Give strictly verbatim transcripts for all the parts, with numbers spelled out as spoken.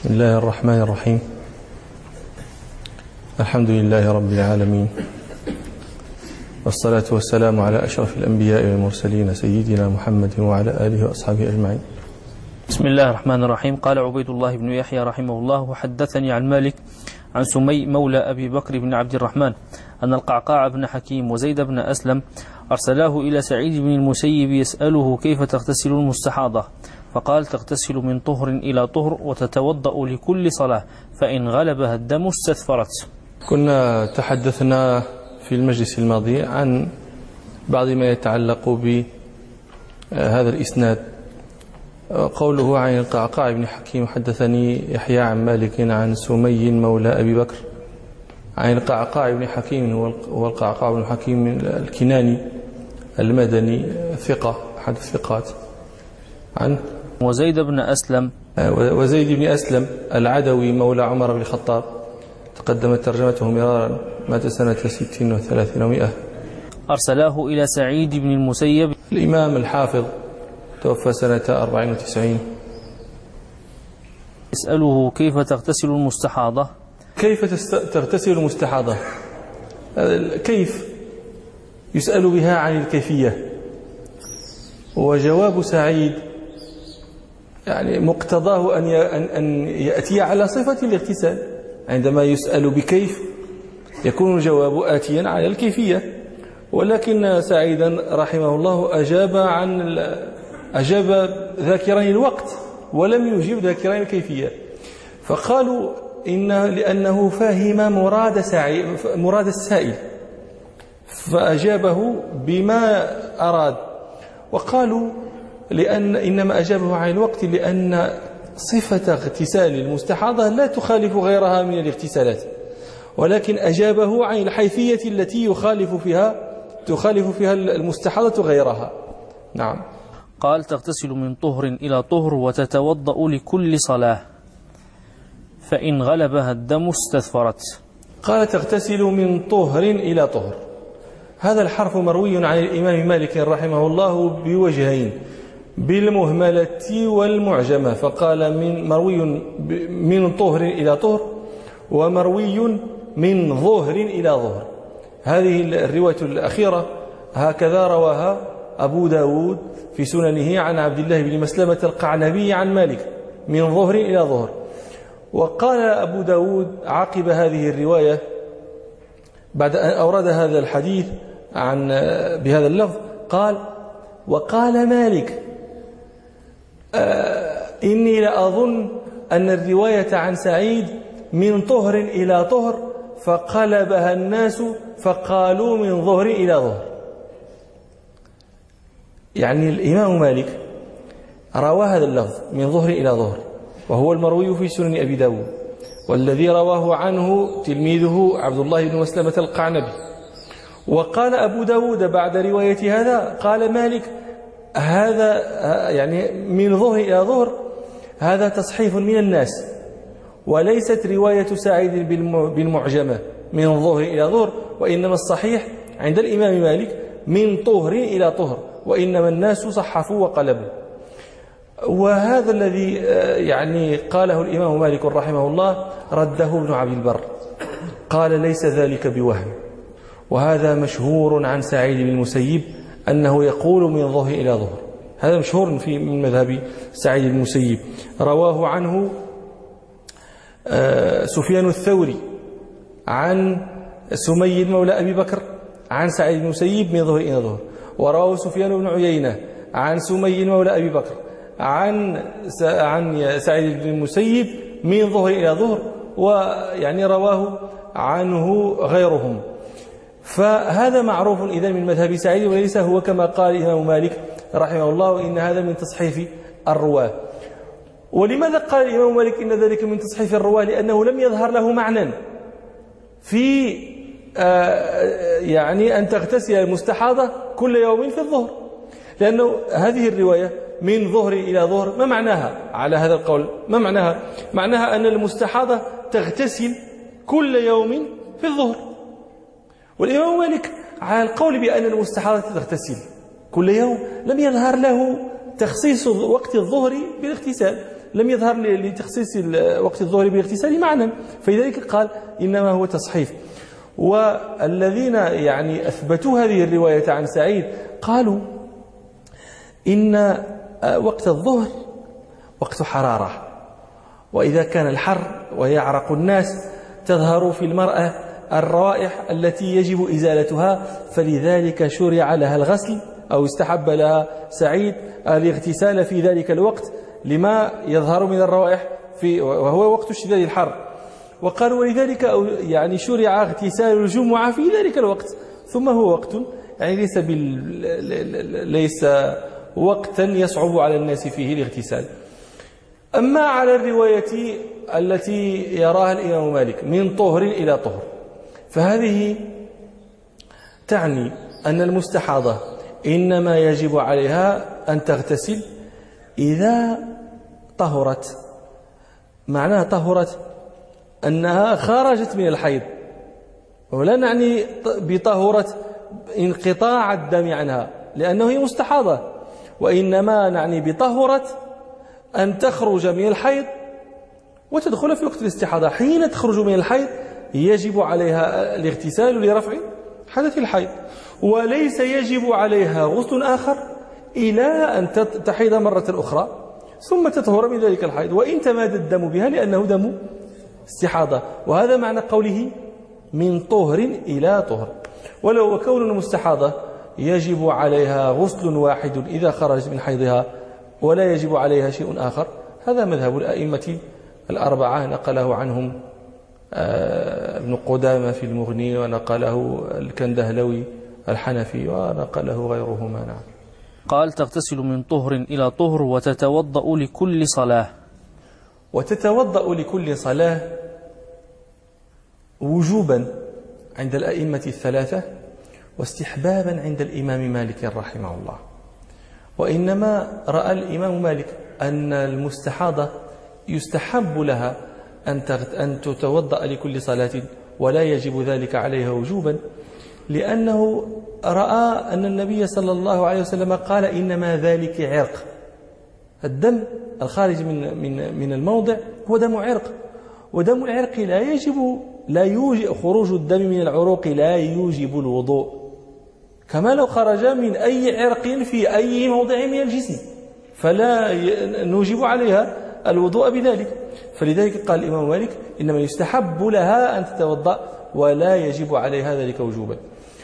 بسم الله الرحمن الرحيم. الحمد لله رب العالمين، والصلاة والسلام على أشرف الأنبياء والمرسلين سيدنا محمد وعلى آله وأصحابه أجمعين. بسم الله الرحمن الرحيم. قال عبيد الله بن يحيى رحمه الله: حدثني عن مالك عن سمي مولى أبي بكر بن عبد الرحمن أن القعقاع بن حكيم وزيد بن أسلم أرسلاه إلى سعيد بن المسيب يسأله كيف تغتسل المستحاضة، فقال: تغتسل من طهر إلى طهر وتتوضأ لكل صلاة، فإن غلبها الدم استثفرت. كنا تحدثنا في المجلس الماضي عن بعض ما يتعلق بهذا الإسناد. قوله عن القعقاع بن حكيم: حدثني يحيى عن مالك عن سمي مولى أبي بكر. عن القعقاع بن حكيم هو القعقاع بن حكيم الكناني المدني ثقة أحد الثقات. عن وزيد بن أسلم وزيد بن أسلم العدوي مولى عمر بن الخطاب، تقدمت ترجمته مرارا، مات سنة ست وثلاثين ومئة. أرسلاه إلى سعيد بن المسيب الإمام الحافظ، توفى سنة أربع وتسعين. يسأله كيف تغتسل المستحاضة. كيف تغتسل المستحاضة؟ كيف يسأل بها عن الكيفية، وجواب سعيد يعني مقتضاه أن أن يأتي على صفة الاغتسال. عندما يسأل بكيف يكون الجواب آتيا على الكيفية، ولكن سعيدا رحمه الله أجاب عن أجاب ذاكرين الوقت ولم يجيب ذاكرين الكيفية، فقالوا إن لأنه فهم مراد سعيد مراد السائل فأجابه بما أراد، وقالوا لأن إنما أجابه عن الوقت لأن صفة اغتسال المستحاضة لا تخالف غيرها من الاغتسالات، ولكن أجابه عن الحيثية التي يخالف فيها تخالف فيها المستحاضة غيرها. نعم. قال: تغتسل من طهر إلى طهر وتتوضأ لكل صلاة، فإن غلبها الدم استثفرت. قال: تغتسل من طهر إلى طهر. هذا الحرف مروي عن الإمام مالك رحمه الله بوجهين، بالمهملة والمعجمة، فقال من مروي من طهر إلى طهر، ومروي من ظهر إلى ظهر. هذه الرواية الأخيرة هكذا رواها أبو داود في سننه عن عبد الله بن مسلمة القعنبي عن مالك من ظهر إلى ظهر. وقال أبو داود عقب هذه الرواية بعد أن أورد هذا الحديث عن بهذا اللفظ، قال: وقال مالك: آه إني لأظن أن الرواية عن سعيد من طهر إلى طهر، فقلبها الناس فقالوا من ظهر إلى ظهر. يعني الإمام مالك روى هذا اللفظ من ظهر إلى ظهر، وهو المروي في سنن أبي داود، والذي رواه عنه تلميذه عبد الله بن مسلمة القعنبي. وقال أبو داود بعد رواية هذا، قال مالك: هذا يعني من ظهر إلى ظهر هذا تصحيف من الناس، وليست رواية سعيد بالمعجمة من ظهر إلى ظهر، وإنما الصحيح عند الإمام مالك من طهر إلى طهر، وإنما الناس صحفوا وقلبوا. وهذا الذي يعني قاله الإمام مالك رحمه الله رده ابن عبد البر، قال: ليس ذلك بوهم، وهذا مشهور عن سعيد بن المسيب أنه يقول من ظهر إلى ظهر. هذا مشهور في من مذهب سعيد بن المسيب. رواه عنه سفيان الثوري عن سمي مولى أبي بكر عن سعيد بن المسيب من ظهر إلى ظهر، ورواه سفيان بن عيينة عن سمي مولى أبي بكر عن عن سعيد بن المسيب من ظهر إلى ظهر، ويعني رواه عنه غيرهم. فهذا معروف إذا من مذهب سعيد، وليس هو كما قال الإمام مالك رحمه الله إن هذا من تصحيف الرواة. ولماذا قال الإمام مالك إن ذلك من تصحيف الرواة؟ لأنه لم يظهر له معنى في آه يعني أن تغتسل المستحاضة كل يوم في الظهر، لأنه هذه الرواية من ظهر إلى ظهر ما معناها على هذا القول؟ ما معناها؟ معناها أن المستحاضة تغتسل كل يوم في الظهر، والإمام مالك على القول بأن المستحاضة تغتسل كل يوم لم يظهر له تخصيص وقت الظهر بالاغتسال، لم يظهر لتخصيص وقت الظهر بالاغتسال معنى، فلذلك قال إنما هو تصحيف. والذين يعني أثبتوا هذه الرواية عن سعيد قالوا إن وقت الظهر وقت حرارة، وإذا كان الحر ويعرق الناس تظهر في المرأة الروائح التي يجب إزالتها، فلذلك شرع لها الغسل أو استحب لها سعيد الاغتسال في ذلك الوقت لما يظهر من الروائح في وهو وقت اشتداد الحر. وقالوا ولذلك يعني شرع اغتسال الجمعة في ذلك الوقت، ثم هو وقت يعني ليس بال... ليس وقتا يصعب على الناس فيه الاغتسال. أما على الرواية التي يراها الإمام مالك من طهر إلى طهر، فهذه تعني أن المستحاضة إنما يجب عليها أن تغتسل إذا طهرت. معناها طهرت أنها خرجت من الحيض، ولا نعني بطهرت انقطاع الدم عنها لأنه هي مستحاضة، وإنما نعني بطهرت أن تخرج من الحيض وتدخل في وقت الاستحاضة. حين تخرج من الحيض يجب عليها الاغتسال لرفع حدث الحيض، وليس يجب عليها غسل آخر إلى أن تحيض مرة أخرى ثم تطهر من ذلك الحيض، وإن تمادى الدم بها لأنه دم استحاضة. وهذا معنى قوله من طهر إلى طهر. ولو وكون المستحاضة يجب عليها غسل واحد إذا خرجت من حيضها ولا يجب عليها شيء آخر، هذا مذهب الأئمة الأربعة، نقله عنهم ابن قدامة في المغني، ونقله الكندهلوي الحنفي، ونقله غيرهما. نعم. قال تغتسل من طهر إلى طهر وتتوضأ لكل صلاة. وتتوضأ لكل صلاة وجوبا عند الأئمة الثلاثة، واستحبابا عند الإمام مالك رحمه الله. وإنما رأى الإمام مالك أن المستحاضة يستحب لها أن تتوضأ لكل صلاة ولا يجب ذلك عليها وجوبا، لأنه رأى أن النبي صلى الله عليه وسلم قال إنما ذلك عرق. الدم الخارج من من من الموضع هو دم عرق، ودم العرق لا يجب لا يوجب خروج الدم من العروق لا يوجب الوضوء، كما لو خرج من أي عرق في أي موضع من الجسم فلا نوجب عليها الوضوء بذلك. فلذلك قال الإمام مالك إنما يستحب لها أن تتوضأ ولا يجب عليها ذلك وجوبا.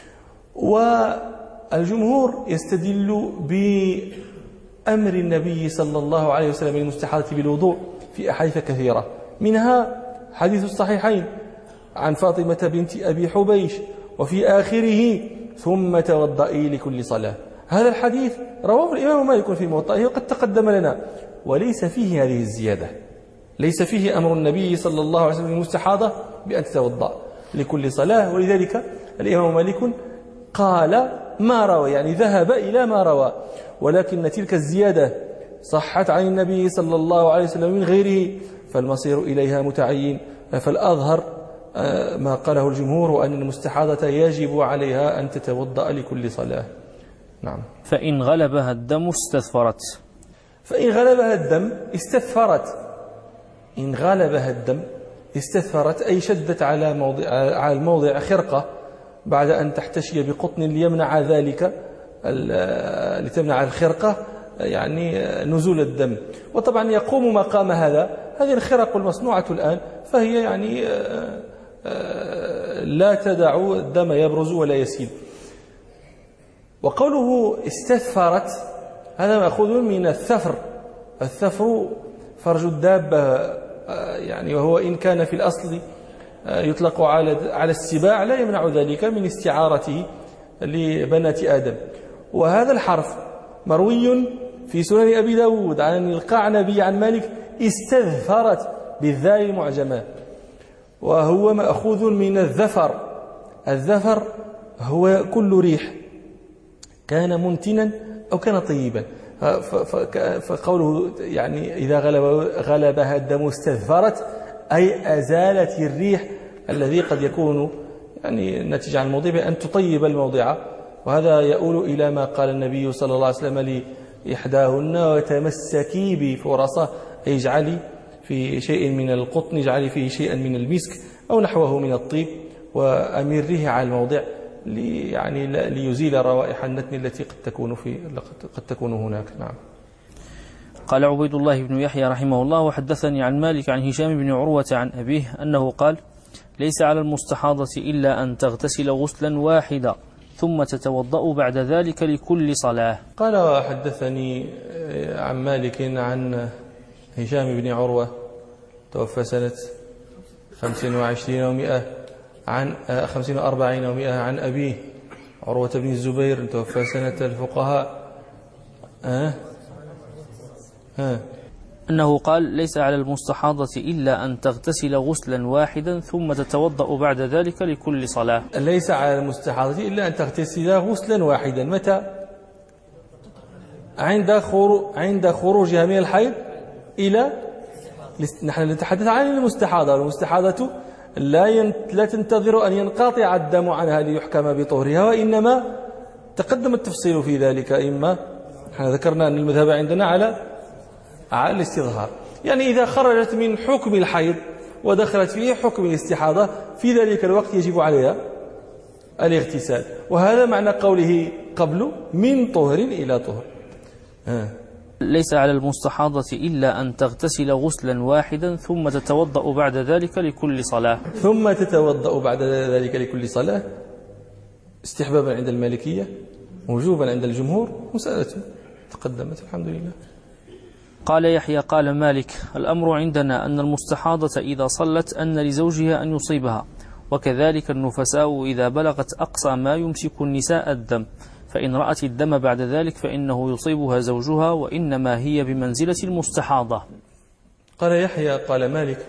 والجمهور يستدل بأمر النبي صلى الله عليه وسلم المستحاضة بالوضوء في أحاديث كثيرة، منها حديث الصحيحين عن فاطمة بنت أبي حبيش وفي آخره ثم توضئي لكل صلاة. هذا الحديث رواه الإمام مالك في موطئه وقد تقدم لنا، وليس فيه هذه الزيادة، ليس فيه أمر النبي صلى الله عليه وسلم المستحاضة بأن تتوضأ لكل صلاة. ولذلك الإمام مالك قال ما روى، يعني ذهب إلى ما روى، ولكن تلك الزيادة صحت عن النبي صلى الله عليه وسلم من غيره فالمصير إليها متعين. فالأظهر ما قاله الجمهور أن المستحاضة يجب عليها أن تتوضأ لكل صلاة. نعم. فإن غلبها الدم استثفرت. فإن غلبها الدم استثفرت. إن غلبها الدم استثفرت أي شدت على موضع على الموضع خرقة بعد أن تحتشي بقطن ليمنع ذلك، لتمنع الخرقة يعني نزول الدم. وطبعا يقوم مقام هذا هذه الخرق المصنوعة الآن، فهي يعني لا تدع الدم يبرز ولا يسيل. وقوله استثفرت هذا مأخوذ من الثفر. الثفر فرج الدابة، يعني وهو إن كان في الأصل يطلق على على السباع لا يمنع ذلك من استعارته لبنات آدم. وهذا الحرف مروي في سنن أبي داود عن القعنبي عن مالك استذفرت بالذال المعجمة، وهو مأخوذ من الذفر. الذفر هو كل ريح كان منتنا أو كان طيبا، فقوله يعني إذا غلب غلبها الدم استذفرت أي أزالت الريح الذي قد يكون يعني نتج عن الموضع بأن تطيب الموضع. وهذا يؤول إلى ما قال النبي صلى الله عليه وسلم لإحداهن وتمسكي بفرصة أي اجعلي في شيء من القطن اجعلي فيه شيئا من المسك أو نحوه من الطيب وأمره على الموضع لي يعني ليزيل روائح النتن التي قد تكون في قد تكون هناك. نعم. قال عبيد الله بن يحيى رحمه الله: وحدثني عن مالك عن هشام بن عروة عن أبيه أنه قال: ليس على المستحاضة إلا أن تغتسل غسلا واحدا ثم تتوضأ بعد ذلك لكل صلاة. قال: وحدثني عن مالك عن هشام بن عروة توفى سنة خمس وعشرين ومئة عن خمسين وأربعين ومئة عن أبيه عروة بن الزبير توفى سنة الفقهاء أه؟ أه؟ أنه قال: ليس على المستحاضة إلا أن تغتسل غسلا واحدا ثم تتوضأ بعد ذلك لكل صلاة. ليس على المستحاضة إلا أن تغتسل غسلا واحدا. متى؟ عند خروج عند خروجها من الحيض إلى نحن نتحدث عن المستحاضة. المستحاضة لا ين... لا تنتظر أن ينقطع الدم عنها ليحكم بطهرها، وإنما تقدم التفصيل في ذلك. إما نحن ذكرنا أن المذهب عندنا على على الاستظهار، يعني إذا خرجت من حكم الحيض ودخلت فيه حكم الاستحاضة في ذلك الوقت يجب عليها الاغتسال، وهذا معنى قوله قبل من طهر إلى طهر. ها. ليس على المستحاضة إلا أن تغتسل غسلا واحدا ثم تتوضأ بعد ذلك لكل صلاة. ثم تتوضأ بعد ذلك لكل صلاة استحبابا عند المالكية، وجوبا عند الجمهور، مسألة تقدمت الحمد لله. قال يحيى: قال مالك: الأمر عندنا أن المستحاضة إذا صلت أن لزوجها أن يصيبها، وكذلك النفساء إذا بلغت أقصى ما يمسك النساء الدم، فإن رأت الدم بعد ذلك فإنه يصيبها زوجها، وإنما هي بمنزلة المستحاضة. قال يحيى: قال مالك: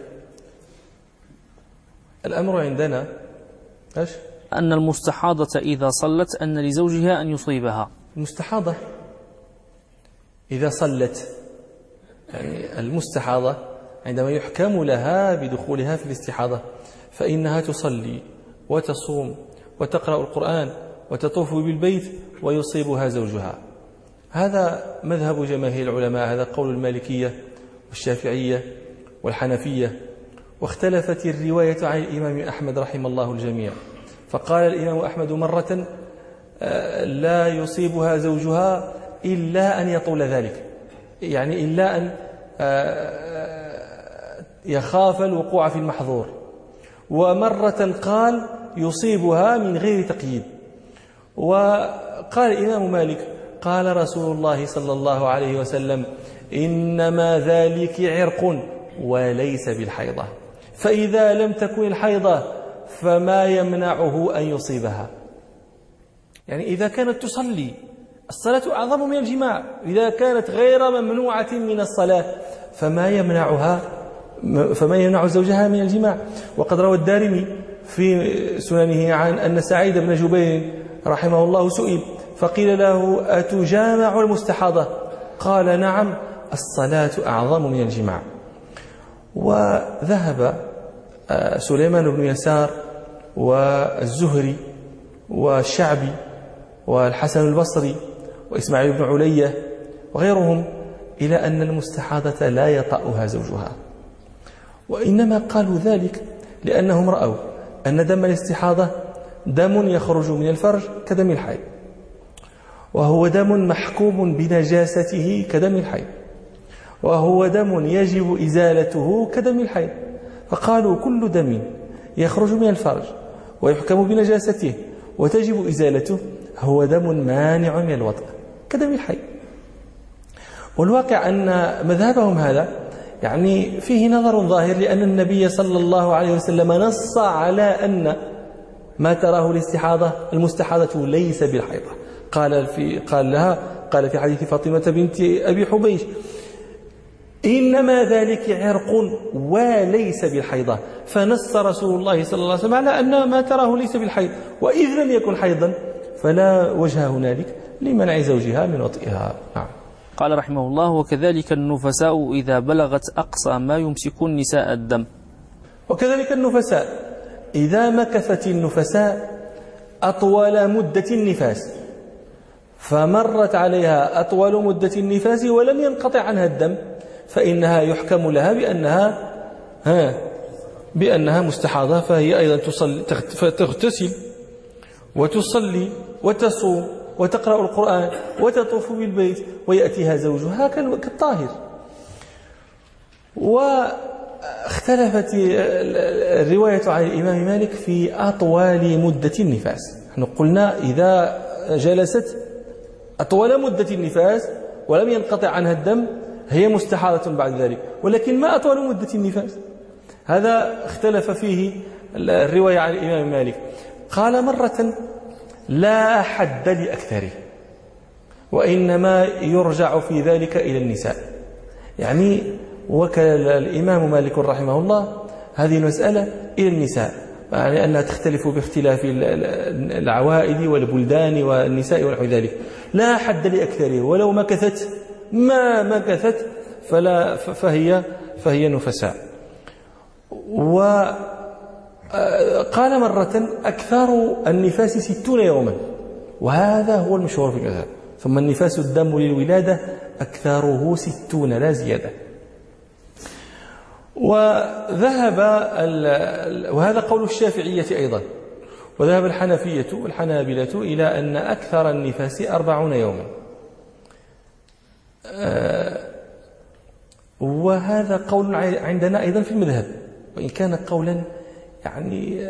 الأمر عندنا إيش؟ أن المستحاضة إذا صلت أن لزوجها أن يصيبها. المستحاضة إذا صلت، يعني المستحاضة عندما يحكم لها بدخولها في الاستحاضة فإنها تصلي وتصوم وتقرأ القرآن وتطوف بالبيت ويصيبها زوجها. هذا مذهب جماهير العلماء، هذا قول المالكية والشافعية والحنفية. واختلفت الرواية عن الإمام أحمد رحمه الله الجميع، فقال الإمام أحمد مرة لا يصيبها زوجها إلا أن يطول ذلك، يعني إلا أن يخاف الوقوع في المحظور، ومرة قال يصيبها من غير تقييد. وقال الإمام مالك: قال رسول الله صلى الله عليه وسلم: إنما ذلك عرق وليس بالحيضة، فإذا لم تكن الحيضة فما يمنعه أن يصيبها. يعني إذا كانت تصلي، الصلاة أعظم من الجماع، إذا كانت غير ممنوعة من الصلاة فما يمنعها فما يمنع زوجها من الجماع. وقد روى الدارمي في سننه عن أن سعيد بن جبير رحمه الله سئل فقيل له: أتجامع المستحاضة؟ قال: نعم، الصلاة أعظم من الجماع. وذهب سليمان بن يسار والزهري والشعبي والحسن البصري وإسماعيل بن علية وغيرهم إلى أن المستحاضة لا يطأها زوجها، وإنما قالوا ذلك لأنهم رأوا أن دم الاستحاضة دم يخرج من الفرج كدم الحيض، وهو دم محكوم بنجاسته كدم الحيض، وهو دم يجب إزالته كدم الحيض. فقالوا كل دم يخرج من الفرج ويحكم بنجاسته وتجب إزالته هو دم مانع من الوطء كدم الحيض. والواقع أن مذهبهم هذا يعني فيه نظر ظاهر، لأن النبي صلى الله عليه وسلم نص على أن ما تراه الاستحاضة المستحاضة ليس بالحيضة. قال في قال لها قال في حديث فاطمة بنت أبي حبيش: إنما ذلك عرق وليس بالحيضة. فنص رسول الله صلى الله عليه وسلم على أن ما تراه ليس بالحيض، وإذ لم يكن حيضا فلا وجه هنالك لمنع زوجها من وطئها. نعم. قال رحمه الله: وكذلك النفساء إذا بلغت أقصى ما يمسك النساء الدم. وكذلك النفساء إذا مكثت النفساء أطول مدة النفاس، فمرت عليها أطول مدة النفاس ولم ينقطع عنها الدم، فإنها يحكم لها بأنها ها بأنها مستحاضة، فهي أيضا تصلي تغتسل وتصلي وتصوم وتقرأ القرآن وتطوف بالبيت ويأتيها زوجها كالطاهر. واختلفت الرواية عن الإمام مالك في أطول مدة النفاس. نحن قلنا إذا جلست أطول مدة النفاس ولم ينقطع عنها الدم هي مستحاضة بعد ذلك، ولكن ما أطول مدة النفاس؟ هذا اختلف فيه الرواية عن الإمام مالك. قال مرة لا حد لأكثره، وإنما يرجع في ذلك إلى النساء. يعني وكل الإمام مالك رحمه الله هذه المسألة إلى النساء، يعني أنها تختلف باختلاف العوائد والبلدان والنساء ونحو ذلك. لا حد لأكثره، ولو مكثت ما مكثت فلا فهي فهي نفساء. وقال مرة أكثر النفاس ستون يوما، وهذا هو المشهور في المذهب. ثم النفاس الدم للولادة أكثره ستون لا زيادة. وذهب وهذا قول الشافعية أيضا، وذهب الحنفية والحنابلة إلى أن أكثر النفاس أربعون يوما. وهذا قول عندنا أيضا في المذهب، وإن كان قولا يعني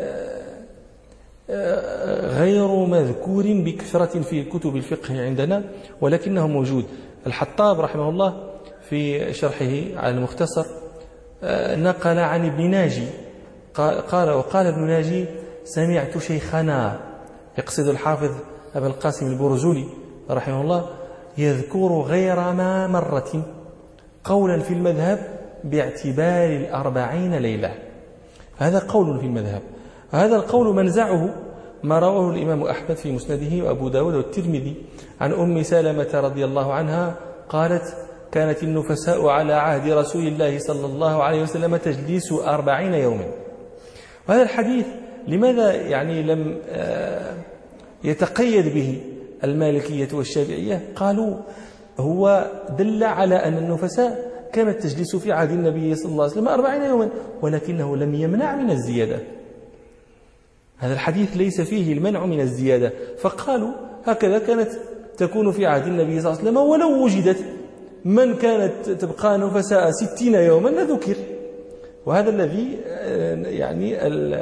غير مذكور بكثرة في كتب الفقه عندنا، ولكنه موجود. الحطاب رحمه الله في شرحه على المختصر نقل عن ابن ناجي قال وقال ابن ناجي سمعت شيخنا، يقصد الحافظ أبا القاسم البرزولي رحمه الله، يذكر غير ما مرة قولا في المذهب باعتبار الأربعين ليلة. هذا قول في المذهب. هذا القول منزعه ما رواه الإمام أحمد في مسنده وأبو داود والترمذي عن أم سلمة رضي الله عنها قالت كانت النفساء على عهد رسول الله صلى الله عليه وسلم تجليس أربعين يوما. وهذا الحديث لماذا يعني لم يتقيد به المالكية والشافعية؟ قالوا هو دل على أن النفساء كانت تجلس في عهد النبي صلى الله عليه وسلم أربعين يوما، ولكنه لم يمنع من الزيادة. هذا الحديث ليس فيه المنع من الزيادة، فقالوا هكذا كانت تكون في عهد النبي صلى الله عليه وسلم، ولو وجدت من كانت تبقى نفساء ستين يوما لذكر. وهذا الذي يعني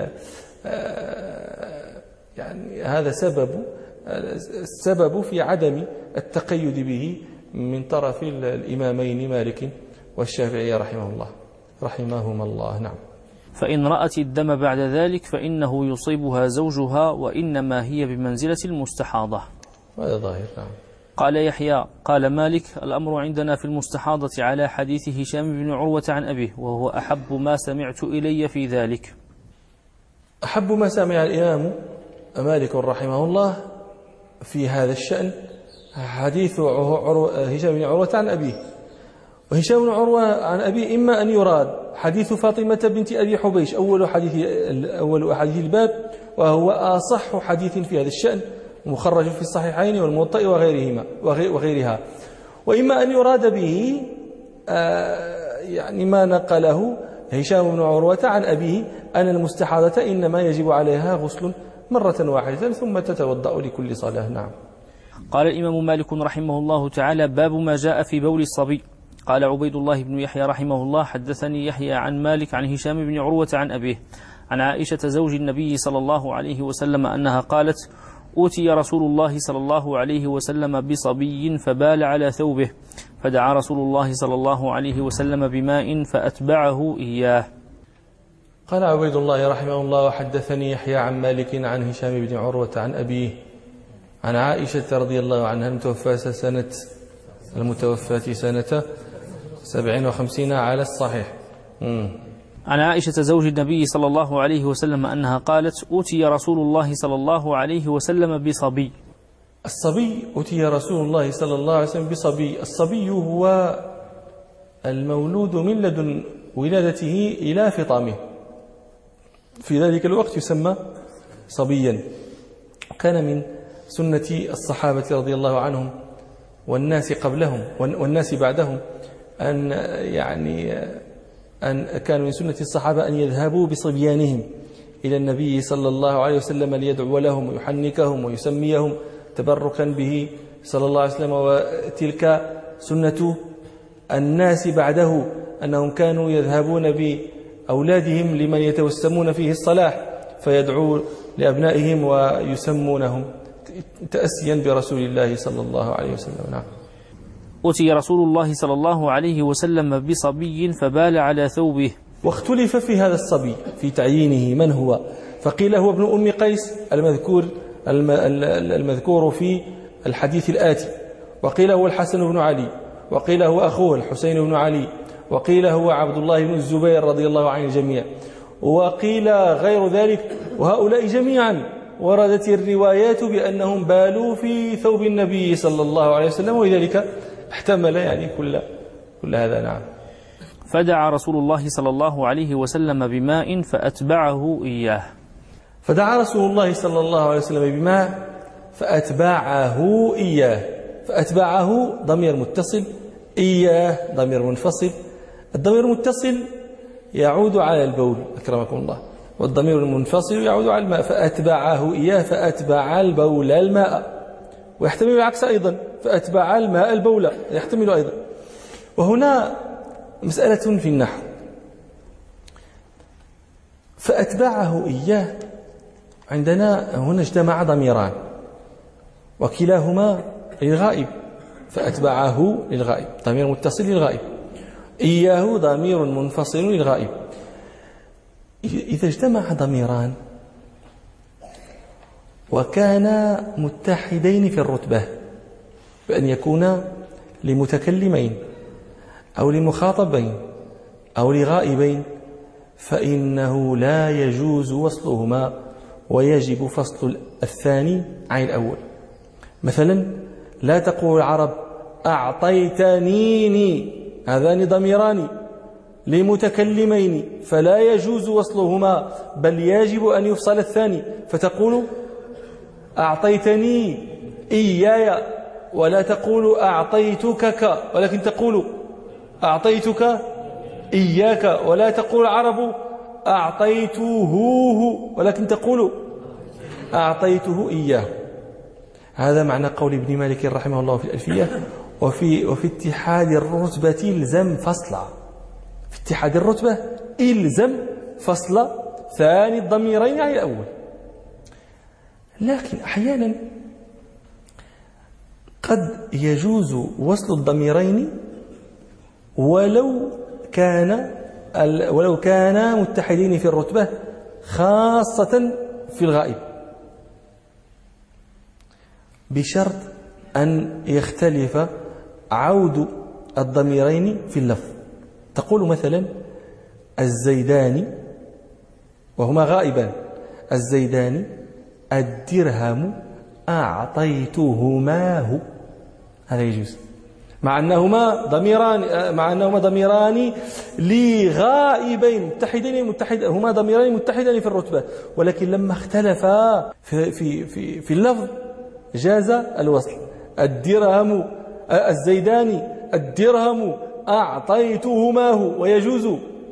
يعني هذا سبب السبب في عدم التقيد به من طرف الإمامين مالك والشافعي رحمه الله رحمهما الله. نعم. فإن رأت الدم بعد ذلك فإنه يصيبها زوجها، وإنما هي بمنزلة المستحاضة. هذا ظاهر. نعم. قال يحيى قال مالك الأمر عندنا في المستحاضة على حديث هشام بن عروة عن أبيه، وهو أحب ما سمعت إلي في ذلك. أحب ما سمع الإمام مالك رحمه الله في هذا الشأن حديث هشام بن عروة عن أبيه. وهشام بن عروة عن أبيه إما أن يراد حديث فاطمة بنت أبي حبيش أول حديث أول حديث الباب، وهو أصح حديث في هذا الشأن مخرج في الصحيحين والموطأ وغيرهما وغيرها. وإما أن يراد به يعني ما نقله هشام بن عروة عن أبيه أن المستحاضة إنما يجب عليها غسل مرة واحدة ثم تتوضأ لكل صلاة. نعم. قال الإمام مالك رحمه الله تعالى باب ما جاء في بول الصبي. قال عبيد الله بن يحيى رحمه الله حدثني يحيى عن مالك عن هشام بن عروة عن أبيه عن عائشة زوج النبي صلى الله عليه وسلم أنها قالت أوتي رسول الله صلى الله عليه وسلم بصبي فبال على ثوبه، فدعا رسول الله صلى الله عليه وسلم بماء فأتبعه إياه. قال عبيد الله رحمه الله وحدثني يحيى عن مالك عن هشام بن عروة عن أبيه عن عائشة رضي الله عنها المتوفاة سنة المتوفاة سنة سبعين وخمسين على الصحيح. مم. عن عائشة زوج النبي صلى الله عليه وسلم أنها قالت أوتي رسول الله صلى الله عليه وسلم بصبي. الصبي أوتي رسول الله صلى الله عليه وسلم بصبي. الصبي هو المولود من لدن ولادته إلى فطامه، في ذلك الوقت يسمى صبيا. كان من سنة الصحابة رضي الله عنهم والناس قبلهم والناس بعدهم أن يعني أن كانوا من سنة الصحابة أن يذهبوا بصبيانهم إلى النبي صلى الله عليه وسلم ليدعو لهم ويحنكهم ويسميهم تبركا به صلى الله عليه وسلم. وتلك سنة الناس بعده أنهم كانوا يذهبون بأولادهم لمن يتوسمون فيه الصلاح فيدعوا لأبنائهم ويسمونهم تأسيا برسول الله صلى الله عليه وسلم. نعم. أتي رسول الله صلى الله عليه وسلم بصبي فبال على ثوبه، واختلف في هذا الصبي في تعيينه من هو، فقيل هو ابن أم قيس المذكور المذكور في الحديث الآتي، وقيل هو الحسن بن علي، وقيل هو أخوه الحسين بن علي، وقيل هو عبد الله بن الزبير رضي الله عن الجميع، وقيل غير ذلك. وهؤلاء جميعا وردت الروايات بأنهم بالوا في ثوب النبي صلى الله عليه وسلم، ولذلك احتمل يعني كل كل هذا. نعم. فدعا رسول الله صلى الله عليه وسلم بماء فأتبعه إياه. فدعا رسول الله صلى الله عليه وسلم بماء فأتبعه إياه. فأتبعه ضمير متصل، إياه ضمير منفصل. الضمير المتصل يعود على البول أكرمكم الله، والضمير المنفصل يعود على الماء. فأتبعه إياه فأتبع البول الماء، ويحتمل العكس أيضا، فأتبع الماء البول يحتمل أيضا. وهنا مسألة في النحو، فأتبعه إياه عندنا هنا اجتمع ضميران وكلاهما للغائب، فأتبعه للغائب ضمير متصل للغائب، إياه ضمير منفصل للغائب. إذا اجتمع ضميران وكانا متحدين في الرتبة بأن يكونا لمتكلمين أو لمخاطبين أو لغائبين، فإنه لا يجوز وصلهما ويجب فصل الثاني عن الأول. مثلا لا تقول العرب أعطيتنيني، هذان ضميران لمتكلمين فلا يجوز وصلهما بل يجب أن يفصل الثاني، فتقول أعطيتني إياي، ولا تقول أعطيتك ولكن تقول أعطيتك إياك، ولا تقول العرب أعطيته ولكن تقول أعطيته إياه. هذا معنى قول ابن مالك رحمه الله في الألفية. وفي, وفي اتحاد الرتبة إلزم فصلا، في اتحاد الرتبة إلزم فصل ثاني الضميرين عن الأول. لكن أحيانا قد يجوز وصل الضميرين ولو كان ولو كانا متحدين في الرتبة، خاصة في الغائب، بشرط أن يختلف عود الضميرين في اللفظ. تقول مثلا الزيداني وهما غائبان، الزيداني الدرهم أعطيتهماه، هذا يجوز مع أنهما ضميران مع أنهما ضميران لغائبين متحدين متحد هما ضميران متحدان في الرتبة، ولكن لما اختلفا في في في, في اللفظ جاز الوصل. الدرهم الزيداني الدرهم أعطيتهماه، ويجوز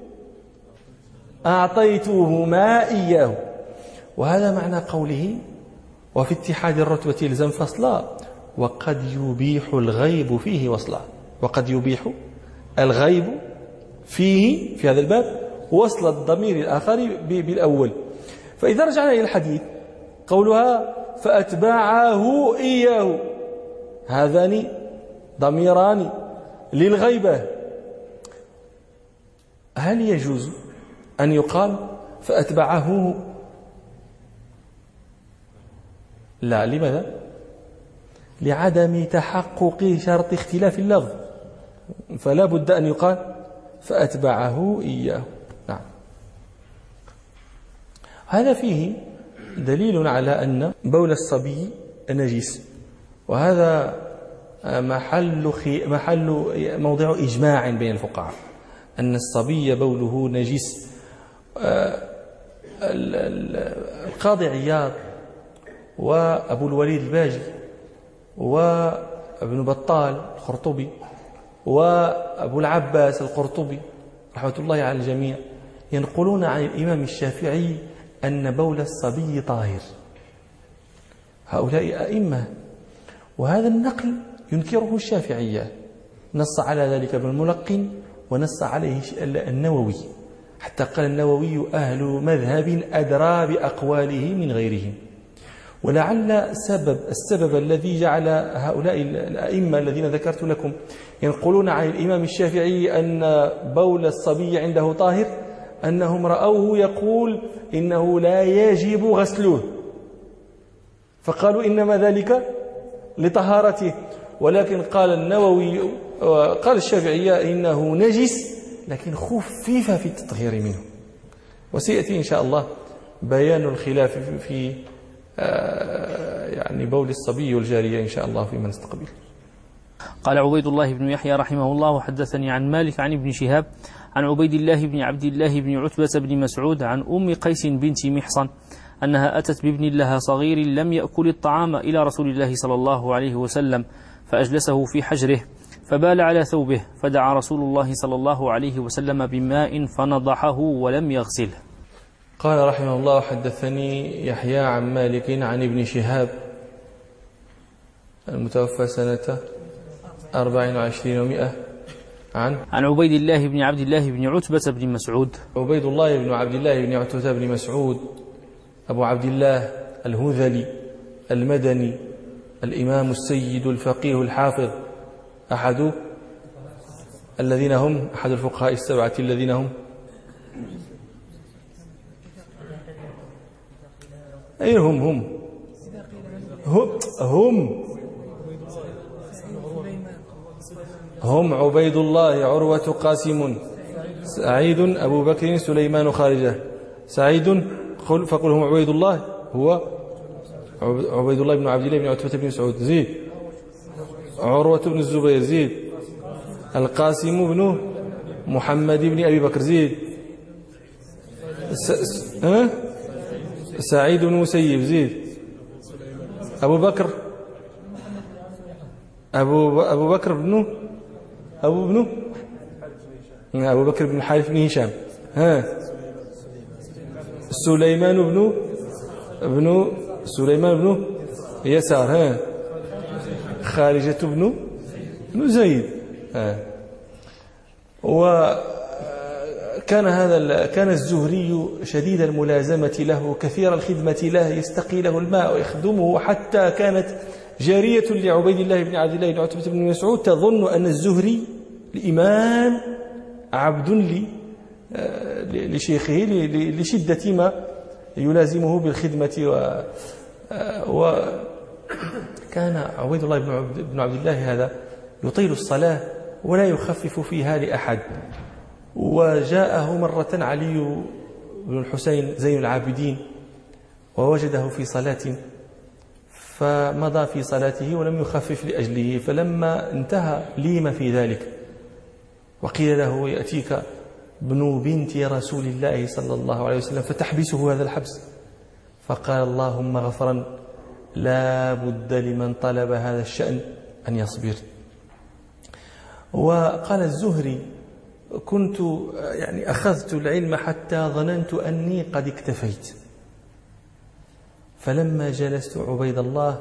أعطيتهما إياه. وهذا معنى قوله وفي اتحاد الرتبة يلزم فصلا، وقد يبيح الغيب فيه وصلا، وقد يبيح الغيب فيه في هذا الباب وصل الضمير الآخر بالأول. فإذا رجعنا إلى الحديث قولها فأتبعه إياه، هذان ضميران للغيبة، هل يجوز أن يقال فأتبعه؟ لا. لماذا؟ لعدم تحقق شرط اختلاف اللفظ، فلا بد أن يقال فأتبعه إياه. نعم. هذا فيه دليل على أن بول الصبي نجس، وهذا محل خي... محل موضع إجماع بين الفقهاء أن الصبي بوله نجس. القاضي عياض وأبو الوليد الباجي وابن بطال الخرطبي وأبو العباس القرطبي رحمة الله على الجميع ينقلون عن الإمام الشافعي أن بول الصبي طاهر. هؤلاء أئمة، وهذا النقل ينكره الشافعية، نص على ذلك ابن الملقن ونص عليه النووي، حتى قال النووي أهل مذهب أدرى بأقواله من غيرهم. ولعل سبب السبب الذي جعل هؤلاء الأئمة الذين ذكرت لكم ينقلون عن الإمام الشافعي أن بول الصبي عنده طاهر أنهم رأوه يقول إنه لا يجب غسله، فقالوا إنما ذلك لطهارته. ولكن قال النووي قال الشافعية إنه نجس لكن خفف في التطهير منه. وسيأتي إن شاء الله بيان الخلاف في يعني بول الصبي والجارية إن شاء الله فيما نستقبل. قال عبيد الله بن يحيى رحمه الله وحدثني عن مالك عن ابن شهاب عن عبيد الله بن عبد الله بن عتبة بن مسعود عن أم قيس بنت محصن أنها أتت بابن لها صغير لم يأكل الطعام إلى رسول الله صلى الله عليه وسلم فأجلسه في حجره فبال على ثوبه فدعا رسول الله صلى الله عليه وسلم بماء فنضحه ولم يغسله. قال رحمه الله حدثني يحيى عن مالك عن ابن شهاب المتوفى سنة أربع وعشرين ومئة عن عن عبيد الله بن عبد الله بن عتبة بن مسعود. عبيد الله بن عبد الله بن عتبة بن مسعود أبو عبد الله الهذلي المدني الإمام السيد الفقيه الحافظ، أحد الذين هم أحد الفقهاء السبعة الذين هم أي هم هم هم هم عبيد الله عروة قاسم سعيد أبو بكر سليمان خارجة سعيد فقل هم عبيد الله هو عبيد الله بن عبد الله بن عتبة بن مسعود زيد عروة بن الزبير زيد القاسم بن محمد بن أبي بكر زيد س... س... سعيد بن مسيب زيد أبو بكر أبو أبو بكر بن أبو بن أبو بكر بن الحارث بن هشام ها سليمان بن ابن سليمان بن يسار ها خارجة بن بن زيد ها. وكان هذا كان الزهري شديد الملازمة له كثير الخدمة له، يستقي له الماء ويخدمه، حتى كانت جارية لعبيد الله بن عبد الله بن عتبة بن مسعود تظن أن الزهري الإمام عبد لشيخه لشدة ما يلازمه بالخدمة. و وكان عبيد الله بن عبد الله هذا يطيل الصلاة ولا يخفف فيها لأحد. وجاءه مرة علي بن الحسين زين العابدين ووجده في صلاة فمضى في صلاته ولم يخفف لأجله، فلما انتهى ليم في ذلك وقيل له يأتيك ابن بنت رسول الله صلى الله عليه وسلم فتحبسه هذا الحبس، فقال اللهم غفرا لا بد لمن طلب هذا الشأن أن يصبر. وقال الزهري كنت يعني أخذت العلم حتى ظننت أني قد اكتفيت، فلما جلست عبيد الله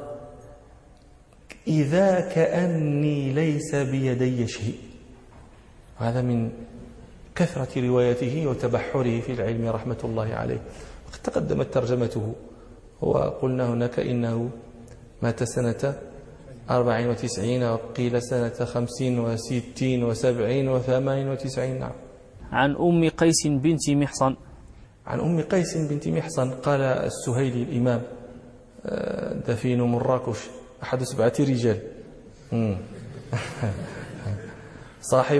إذا كأني ليس بيدي شيء. هذا من كثرة روايته وتبحره في العلم رحمة الله عليه. وقد تقدمت ترجمته وقلنا هناك إنه مات سنة أربع وتسعين وقيل سنة خمسين وستين وسبعين وثمان وتسعين. نعم. عن أم قيس بنت محصن عن أم قيس بنت محصن قال السهيلي الإمام دفين مراكش أحد سبعة رجال صاحب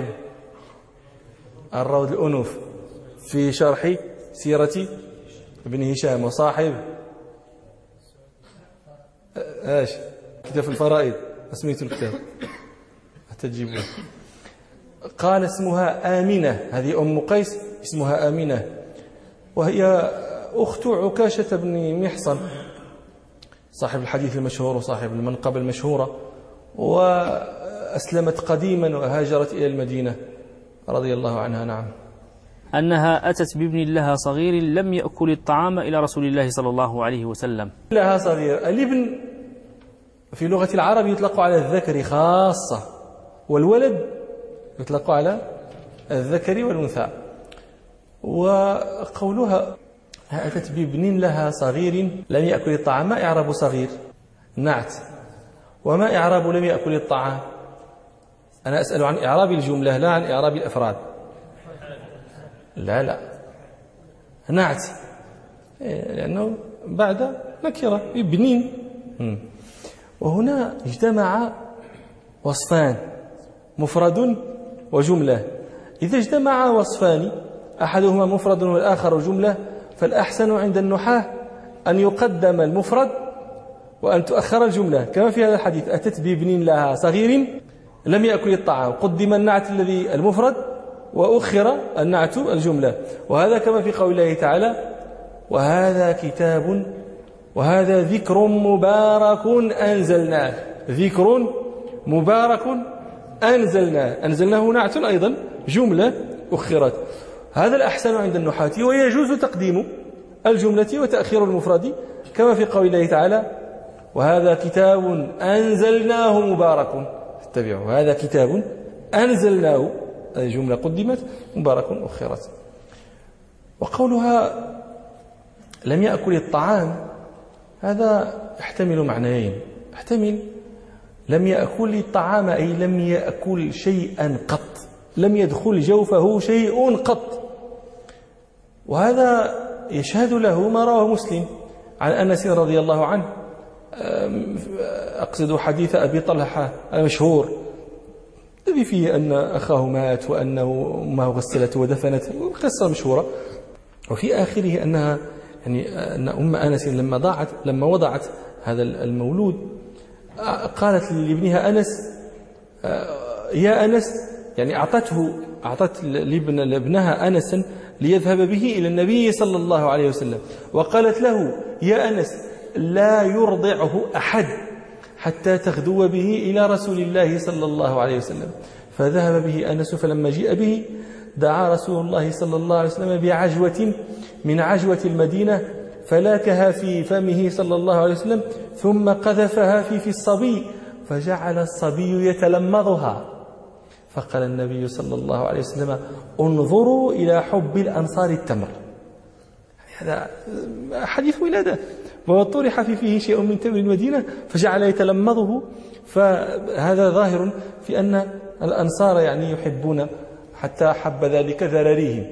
الروض الأنوف في شرح سيرة ابن هشام، وصاحب ايش كتاب الفرائض اسمية الكتاب حتى تجيبوه. قال اسمها آمنة، هذه أم قيس اسمها آمنة، وهي أخت عكاشة بن محصن صاحب الحديث المشهور وصاحب المنقب المشهورة. أسلمت قديما وهاجرت إلى المدينة رضي الله عنها. نعم. أنها أتت بابن لها صغير لم يأكل الطعام إلى رسول الله صلى الله عليه وسلم. لها صغير، الابن في لغة العرب يطلق على الذكر خاصة، والولد يطلق على الذكر والأنثى. وقولها أتت بابن لها صغير لم يأكل الطعام، ما إعراب صغير؟ نعت. وما إعراب لم يأكل الطعام؟ أنا أسأل عن إعراب الجملة لا عن إعراب الأفراد. لا لا نعت، لأنه بعد نكرة ابنين. وهنا اجتمع وصفان، مفرد وجملة. إذا اجتمع وصفان أحدهما مفرد والآخر جملة، فالأحسن عند النحاة أن يقدم المفرد وأن تؤخر الجملة، كما في هذا الحديث أتت بابن لها صغير لم يأكل الطعام، قدم النعت الذي المفرد وأخر النعت الجملة. وهذا كما في قول الله تعالى وهذا كتاب وهذا ذكر مبارك أنزلناه، ذكر مبارك أنزلناه، أنزلناه نعت أيضا جملة أخرت. هذا الأحسن عند النحاة، ويجوز تقديم الجملة وتأخير المفرد كما في قول الله تعالى وهذا كتاب أنزلناه مبارك اتبعوا، هذا كتاب أنزلناه جملة قدمت مبارك أخرت. وقولها لم يأكل الطعام هذا يحتمل معنيين، يحتمل لم يأكل الطعام أي لم يأكل شيئا قط، لم يدخل جوفه شيء قط. وهذا يشهد له ما رواه مسلم عن أنس رضي الله عنه، أقصد حديث أبي طلحة المشهور الذي فيه أن أخاه مات وأنه أمه غسلته ودفنته، قصة مشهورة. وفي آخره أنها يعني أن أم أنس لما ضاعت لما وضعت هذا المولود قالت لابنها أنس يا أنس، يعني أعطته أعطت لابن لابنها أنس ليذهب به إلى النبي صلى الله عليه وسلم، وقالت له يا أنس لا يرضعه أحد حتى تغدو به إلى رسول الله صلى الله عليه وسلم. فذهب به أنس، فلما جيء به دعا رسول الله صلى الله عليه وسلم بعجوة من عجوة المدينة فلاكها في فمه صلى الله عليه وسلم، ثم قذفها في في الصبي فجعل الصبي يتلمضها. فقال النبي صلى الله عليه وسلم انظروا إلى حب الأنصار التمر. هذا حديث ولادة، وطرح في فيه شيء من تمر المدينة فجعل يتلمضه. فهذا ظاهر في أن الأنصار يعني يحبون حتى حب ذلك ذراريهم.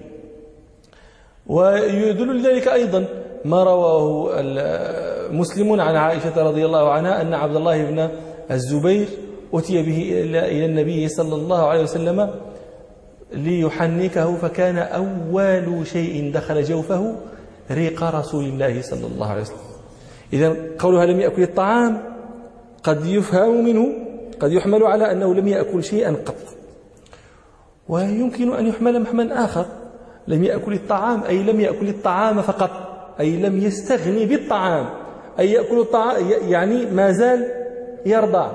ويدل لذلك أيضا ما رواه مسلم عن عائشة رضي الله عنها أن عبد الله بن الزبير أتي به إلى النبي صلى الله عليه وسلم ليحنكه، فكان أول شيء دخل جوفه ريق رسول الله صلى الله عليه وسلم. إذن قولها لم يأكل الطعام قد يفهم منه، قد يحمل على أنه لم يأكل شيئا قط. ويمكن أن يحمل محمل آخر، لم يأكل الطعام أي لم يأكل الطعام فقط، أي لم يستغني بالطعام، أي يأكل الطعام يعني ما زال يرضع.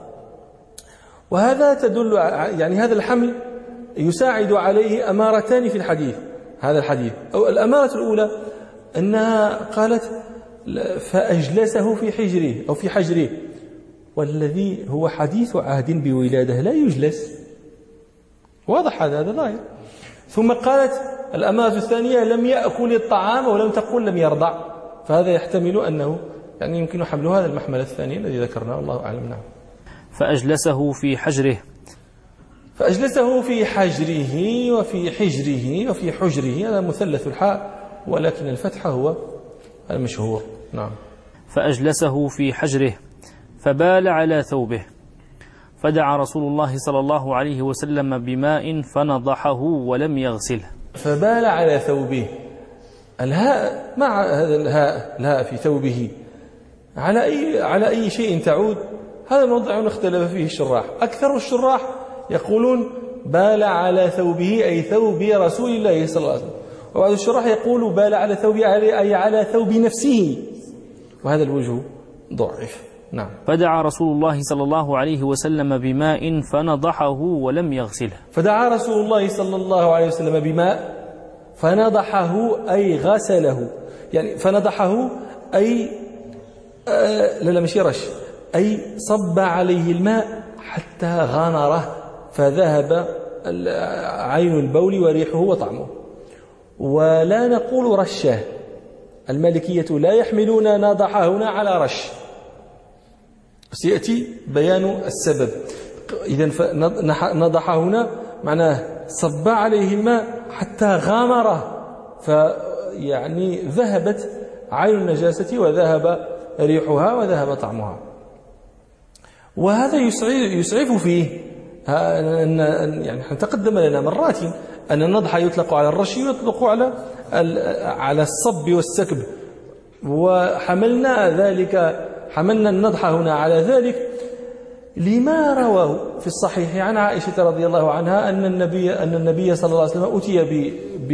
وهذا تدل يعني هذا الحمل يساعد عليه أمارتان في الحديث، هذا الحديث. أو الأمارة الأولى أنها قالت فأجلسه في حجره أو في حجره، والذي هو حديث عهد بولادة لا يجلس، واضح هذا هذا ظاهر. ثم قالت الأمارة الثانية لم يأكل الطعام ولم تقل لم يرضع، فهذا يحتمل أنه يعني يمكن حمل هذا المحمل الثاني الذي ذكرناه، الله أعلم. نعم. فأجلسه في حجره، فأجلسه في حجره وفي حجره وفي حجره، هذا مثلث الحاء ولكن الفتح هو المشهور. نعم. فأجلسه في حجره فبال على ثوبه، فدعا رسول الله صلى الله عليه وسلم بماء فنضحه ولم يغسله. فبال على ثوبه، الهاء مع هذا الهاء الهاء في ثوبه على أي على أي شيء تعود؟ هذا موضع اختلف فيه الشراح. أكثر الشراح يقولون بال على ثوبه أي ثوب رسول الله صلى الله عليه وسلم، وبعض الشراح يقول بال على ثوبه أي على ثوب نفسه، وهذا الوجه ضعف. نعم. فدعا رسول الله صلى الله عليه وسلم بماء فنضحه ولم يغسله. فدعا رسول الله صلى الله عليه وسلم بماء فنضحه أي غسله، يعني فنضحه أي آه لا لا مش رش، أي صب عليه الماء حتى غمره فذهب عين البول وريحه وطعمه. ولا نقول رشه، المالكية لا يحملون نضح هنا على رش، سيأتي بيان السبب. إذن نضح هنا معناه صب عليه الماء حتى غامره، فيعني ذهبت عين النجاسة وذهب ريحها وذهب طعمها. وهذا يسعف فيه أن يعني تقدم لنا مرات أن النضح يطلق على الرش ويطلق على على الصب والسكب، وحملنا ذلك حملنا النضح هنا على ذلك لما رواه في الصحيح عن عائشة رضي الله عنها أن النبي أن النبي صلى الله عليه وسلم أتي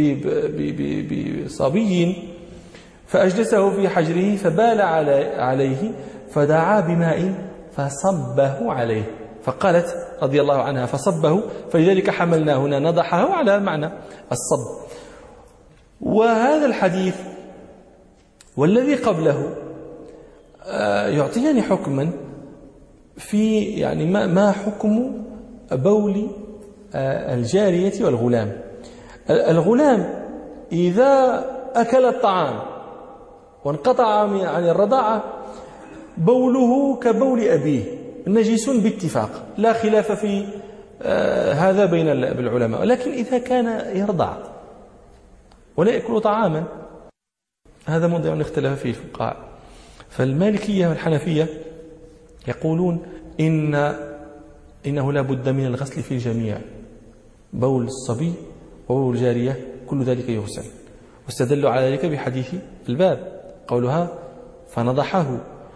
بصبي فأجلسه في حجره فبال عليه فدعا بماء فصبه عليه، فقالت رضي الله عنها فصبه، فلذلك حملنا هنا نضحه على معنى الصب. وهذا الحديث والذي قبله يعطيني حكما في يعني ما ما حكم بول الجارية والغلام. الغلام إذا أكل الطعام وانقطع عن الرضاعة بوله كبول أبيه نجس باتفاق، لا خلاف في هذا بين العلماء. ولكن إذا كان يرضع ولا يأكل طعاما هذا موضع اختلاف فيه الفقهاء. فالمالكية والحنفية يقولون إن إنه لا بد من الغسل في الجميع، بول الصبي وبول الجارية كل ذلك يغسل، واستدلوا على ذلك بحديث الباب قولها فنضحه،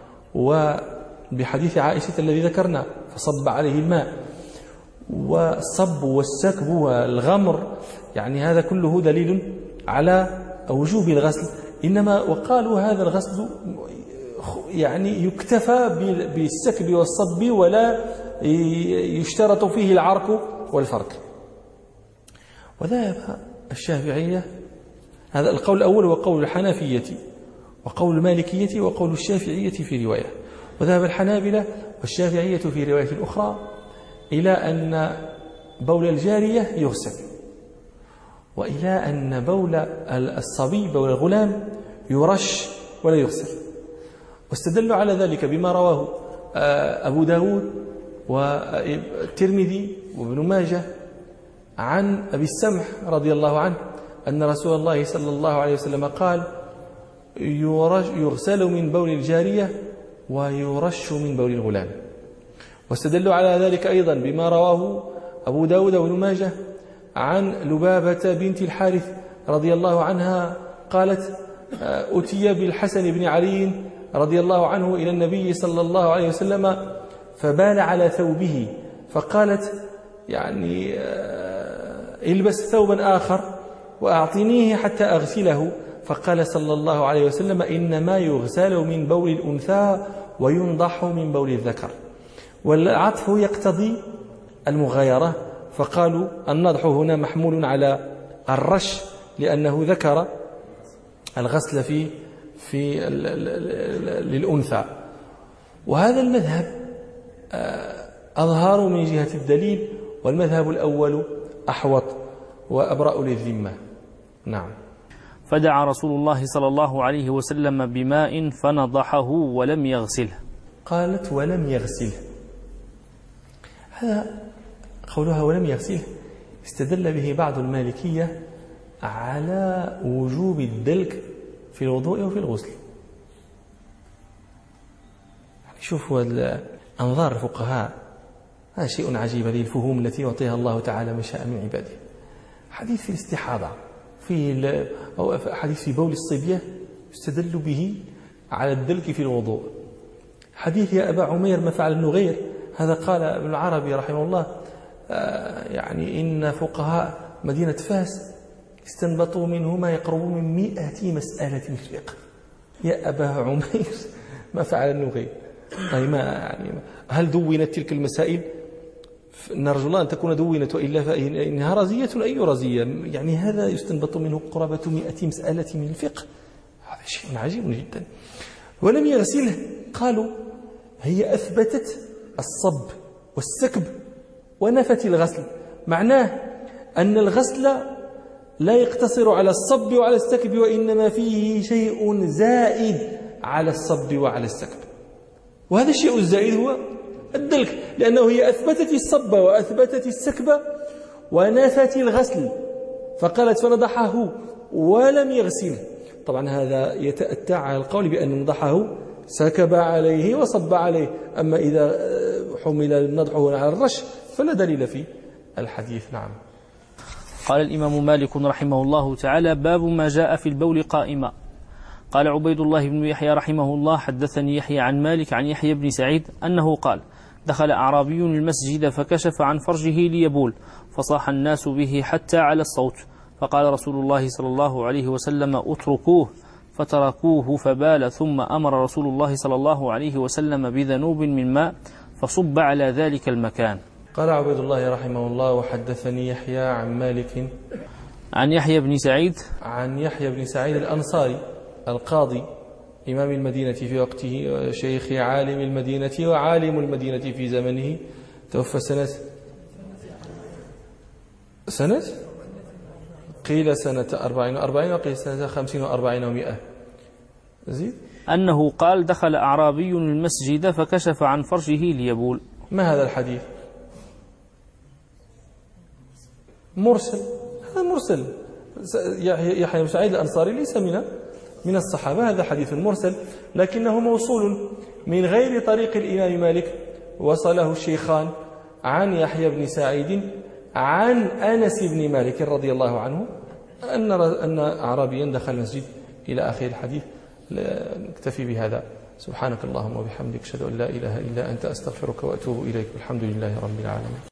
وبحديث عائشة الذي ذكرنا فصب عليه الماء. والصب والسكب والغمر يعني هذا كله دليل على وجوب الغسل، إنما وقالوا هذا الغسل يعني يكتفى بالسكب والصب ولا يشترط فيه العرق والفرك. وذهب الشافعية، هذا القول الأول وقول الحنفية وقول المالكية وقول الشافعية في رواية، وذهب الحنابلة والشافعية في رواية أخرى إلى أن بول الجارية يغسل، وإلى أن بول الصبي بول الغلام يرش ولا يغسل. واستدلوا على ذلك بما رواه أبو داود والترمذي وابن ماجه عن أبي السمح رضي الله عنه أن رسول الله صلى الله عليه وسلم قال يغسل من بول الجارية ويرش من بول الغلام. واستدلوا على ذلك أيضا بما رواه أبو داود وابن ماجه عن لبابة بنت الحارث رضي الله عنها قالت أتي بالحسن بن علي رضي الله عنه إلى النبي صلى الله عليه وسلم فبال على ثوبه، فقالت يعني البس ثوبا آخر وأعطنيه حتى أغسله، فقال صلى الله عليه وسلم إنما يغسل من بول الأنثى وينضح من بول الذكر. والعطف يقتضي المغايرة، فقالوا النضح هنا محمول على الرش لأنه ذكر الغسل في في للأنثى. وهذا المذهب أظهر من جهة الدليل، والمذهب الأول أحوط وأبرأ للذمة. نعم. فدعا رسول الله صلى الله عليه وسلم بماء فنضحه ولم يغسله. قالت ولم يغسله، هذا قولها ولم يغسله استدل به بعض المالكية على وجوب الدلك في الوضوء وفي الغسل. شوفوا أنظار الفقهاء، هذا شيء عجيب، هذه الفهوم التي يعطيها الله تعالى من شاء من عباده. حديث في الاستحاضة، في أو حديث في بول الصبية يستدل به على الدلك في الوضوء. حديث يا أبا عمير ما فعل النغير، هذا قال ابن العربي رحمه الله يعني إن فقهاء مدينة فاس استنبطوا منه ما يقرب من مئة مسألة في الفقه. يا أبا عمير ما فعل النغير، طيب ما يعني هل دونت تلك المسائل؟ نرجو الله أن تكون دونت، وإلا فإنها رزية. أي رزية؟ يعني هذا يستنبط منه قرابة مئة مسألة من الفقه، هذا شيء عجيب جدا. ولم يغسله، قالوا هي أثبتت الصب والسكب ونفت الغسل. معناه أن الغسل لا يقتصر على الصب وعلى السكب، وإنما فيه شيء زائد على الصب وعلى السكب، وهذا الشيء الزائد هو الدلك، لأنه هي أثبتت الصب وأثبتت السكب ونفت الغسل، فقالت فنضحه ولم يغسله. طبعا هذا يتأتى على القول بأن نضحه سكب عليه وصب عليه، أما إذا حمل نضحه على الرش فلا دليل في الحديث. نعم. قال الإمام مالك رحمه الله تعالى: باب ما جاء في البول قائما. قال عبيد الله بن يحيى رحمه الله: حدثني يحيى عن مالك عن يحيى بن سعيد أنه قال: دخل أعرابي المسجد فكشف عن فرجه ليبول، فصاح الناس به حتى على الصوت، فقال رسول الله صلى الله عليه وسلم: اتركوه، فتركوه فبال، ثم أمر رسول الله صلى الله عليه وسلم بذنوب من ماء فصب على ذلك المكان. قال عبيد الله رحمه الله: وحدثني يحيى عن مالك عن يحيى بن سعيد عن يحيى بن سعيد الأنصاري القاضي إمام المدينة في وقته، شيخ عالم المدينة وعالم المدينة في زمنه، توفى سنة سنة قيل سنة أربعين وأربعين وقيل سنة خمسين وأربعين ومئة. زيد. أنه قال: دخل أعرابي المسجد فكشف عن فرجه ليبول. ما هذا الحديث؟ مرسل. هذا مرسل. يحيى بن سعيد الأنصاري ليس من من الصحابة، هذا حديث مرسل، لكنه موصول من غير طريق الإمام مالك، وصله الشيخان عن يحيى بن سعيد عن أنس بن مالك رضي الله عنه أن أن أعرابيا دخل المسجد إلى آخر الحديث. نكتفي بهذا. سبحانك اللهم وبحمدك، أشهد أن لا إله إلا أنت، أستغفرك وأتوب إليك. الحمد لله رب العالمين.